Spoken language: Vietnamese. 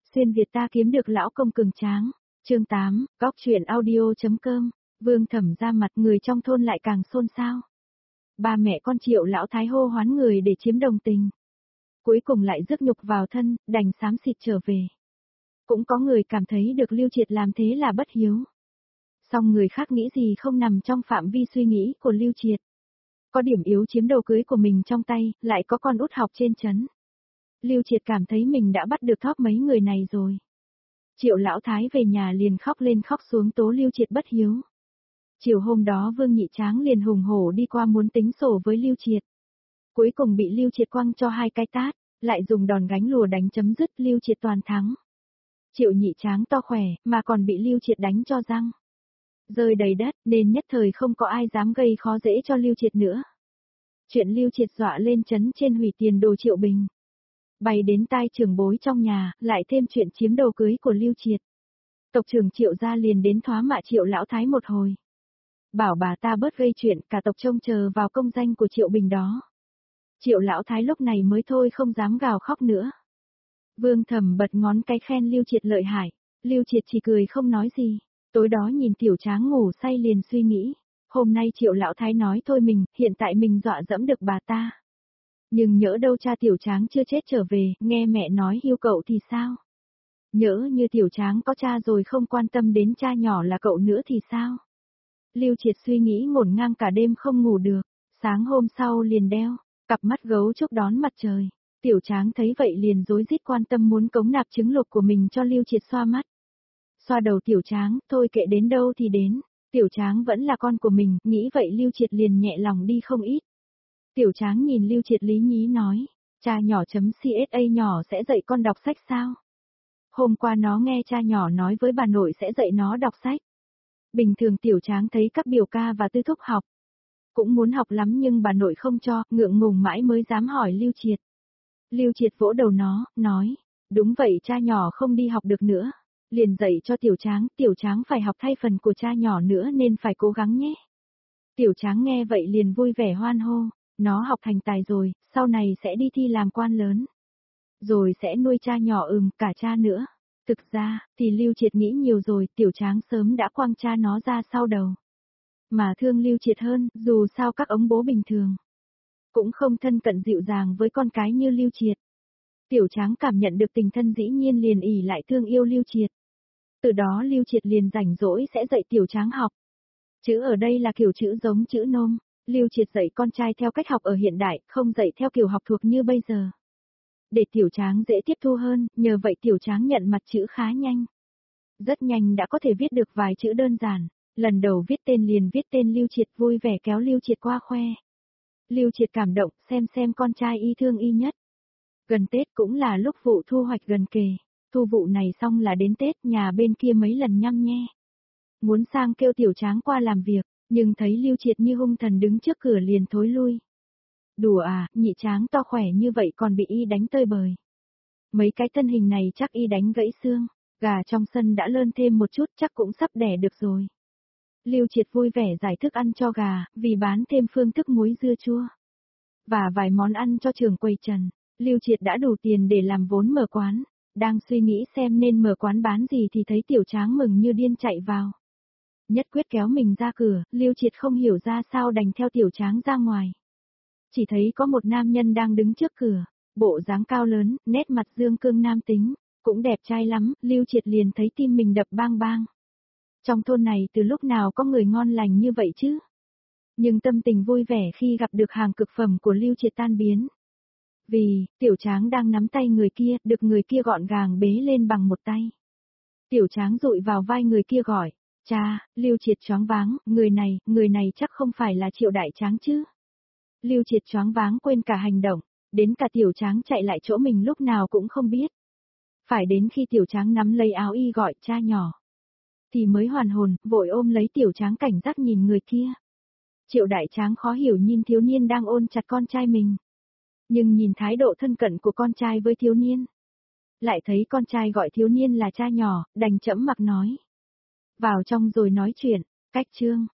Xuyên Việt ta kiếm được lão công cường tráng. Chương 8, góc chuyện audio.com. Vương Thẩm ra mặt, người trong thôn lại càng xôn xao. Ba mẹ con Triệu lão thái hô hoán người để chiếm đồng tình. Cuối cùng lại rước nhục vào thân, đành xám xịt trở về. Cũng có người cảm thấy được Lưu Triệt làm thế là bất hiếu. Song người khác nghĩ gì không nằm trong phạm vi suy nghĩ của Lưu Triệt. Có điểm yếu chiếm đồ cưới của mình trong tay, lại có con út học trên trấn. Lưu Triệt cảm thấy mình đã bắt được thóp mấy người này rồi. Triệu lão thái về nhà liền khóc lên khóc xuống tố Lưu Triệt bất hiếu. Chiều hôm đó Vương Nhị Tráng liền hùng hổ đi qua muốn tính sổ với Lưu Triệt. Cuối cùng bị Lưu Triệt quăng cho 2 cái tát, lại dùng đòn gánh lùa đánh chấm dứt, Lưu Triệt toàn thắng. Triệu Nhị Tráng to khỏe, mà còn bị Lưu Triệt đánh cho răng rơi đầy đất, nên nhất thời không có ai dám gây khó dễ cho Lưu Triệt nữa. Chuyện Lưu Triệt dọa lên trấn trên hủy tiền đồ Triệu Bình. Bay đến tai trưởng bối trong nhà, lại thêm chuyện chiếm đồ cưới của Lưu Triệt. Tộc trưởng Triệu gia liền đến thoá mạ Triệu lão thái một hồi. Bảo bà ta bớt gây chuyện, cả tộc trông chờ vào công danh của Triệu Bình đó. Triệu lão thái lúc này mới thôi không dám gào khóc nữa. Vương Thẩm bật ngón cái khen Lưu Triệt lợi hại, Lưu Triệt chỉ cười không nói gì. Tối đó nhìn Tiểu Tráng ngủ say liền suy nghĩ, hôm nay Triệu lão thái nói thôi mình, hiện tại mình dọa dẫm được bà ta. Nhưng nhỡ đâu cha Tiểu Tráng chưa chết trở về, nghe mẹ nói hiu cậu thì sao? Nhỡ như Tiểu Tráng có cha rồi không quan tâm đến cha nhỏ là cậu nữa thì sao? Lưu Triệt suy nghĩ ngổn ngang cả đêm không ngủ được, sáng hôm sau liền đeo cặp mắt gấu trúc đón mặt trời. Tiểu Tráng thấy vậy liền rối rít quan tâm muốn cống nạp trứng lục của mình cho Lưu Triệt xoa mắt. Xoa đầu Tiểu Tráng, thôi kệ đến đâu thì đến, Tiểu Tráng vẫn là con của mình, nghĩ vậy Lưu Triệt liền nhẹ lòng đi không ít. Tiểu Tráng nhìn Lưu Triệt lý nhí nói, cha nhỏ.csa nhỏ sẽ dạy con đọc sách sao? Hôm qua nó nghe cha nhỏ nói với bà nội sẽ dạy nó đọc sách. Bình thường Tiểu Tráng thấy các biểu ca và tư thúc học. Cũng muốn học lắm nhưng bà nội không cho, ngượng ngùng mãi mới dám hỏi Lưu Triệt. Lưu Triệt vỗ đầu nó, nói, đúng vậy cha nhỏ không đi học được nữa. Liền dạy cho Tiểu Tráng phải học thay phần của cha nhỏ nữa nên phải cố gắng nhé. Tiểu Tráng nghe vậy liền vui vẻ hoan hô, nó học thành tài rồi, sau này sẽ đi thi làm quan lớn. Rồi sẽ nuôi cha nhỏ cả cha nữa. Thực ra, thì Lưu Triệt nghĩ nhiều rồi, Tiểu Tráng sớm đã quăng cha nó ra sau đầu. Mà thương Lưu Triệt hơn, dù sao các ông bố bình thường cũng không thân cận dịu dàng với con cái như Lưu Triệt. Tiểu Tráng cảm nhận được tình thân dĩ nhiên liền ỷ lại thương yêu Lưu Triệt. Từ đó Lưu Triệt liền rảnh rỗi sẽ dạy Tiểu Tráng học. Chữ ở đây là kiểu chữ giống chữ nôm. Lưu Triệt dạy con trai theo cách học ở hiện đại, không dạy theo kiểu học thuộc như bây giờ. Để Tiểu Tráng dễ tiếp thu hơn, nhờ vậy Tiểu Tráng nhận mặt chữ khá nhanh. Rất nhanh đã có thể viết được vài chữ đơn giản. Lần đầu viết tên liền viết tên Lưu Triệt, vui vẻ kéo Lưu Triệt qua khoe. Lưu Triệt cảm động, xem con trai y thương y nhất. Gần Tết cũng là lúc vụ thu hoạch gần kề. Thu vụ này xong là đến Tết, nhà bên kia mấy lần nhăm nhe. Muốn sang kêu Tiểu Tráng qua làm việc, nhưng thấy Lưu Triệt như hung thần đứng trước cửa liền thối lui. Đùa à, Nhị Tráng to khỏe như vậy còn bị y đánh tơi bời. Mấy cái thân hình này chắc y đánh gãy xương, gà trong sân đã lơn thêm một chút chắc cũng sắp đẻ được rồi. Lưu Triệt vui vẻ giải thức ăn cho gà, vì bán thêm phương thức muối dưa chua. Và vài món ăn cho trưởng quầy Trần, Lưu Triệt đã đủ tiền để làm vốn mở quán. Đang suy nghĩ xem nên mở quán bán gì thì thấy Tiểu Tráng mừng như điên chạy vào. Nhất quyết kéo mình ra cửa, Lưu Triệt không hiểu ra sao đành theo Tiểu Tráng ra ngoài. Chỉ thấy có một nam nhân đang đứng trước cửa, bộ dáng cao lớn, nét mặt dương cương nam tính, cũng đẹp trai lắm, Lưu Triệt liền thấy tim mình đập bang bang. Trong thôn này từ lúc nào có người ngon lành như vậy chứ? Nhưng tâm tình vui vẻ khi gặp được hàng cực phẩm của Lưu Triệt tan biến. Vì, Tiểu Tráng đang nắm tay người kia, được người kia gọn gàng bế lên bằng một tay. Tiểu Tráng dụi vào vai người kia gọi, cha, Lưu Triệt choáng váng, người này chắc không phải là Triệu Đại Tráng chứ. Lưu Triệt choáng váng quên cả hành động, đến cả Tiểu Tráng chạy lại chỗ mình lúc nào cũng không biết. Phải đến khi Tiểu Tráng nắm lấy áo y gọi cha nhỏ, thì mới hoàn hồn, vội ôm lấy Tiểu Tráng cảnh giác nhìn người kia. Triệu Đại Tráng khó hiểu nhìn thiếu niên đang ôm chặt con trai mình. Nhưng nhìn thái độ thân cận của con trai với thiếu niên, lại thấy con trai gọi thiếu niên là cha nhỏ, đành chẫm mặc nói. Vào trong rồi nói chuyện, cách chương.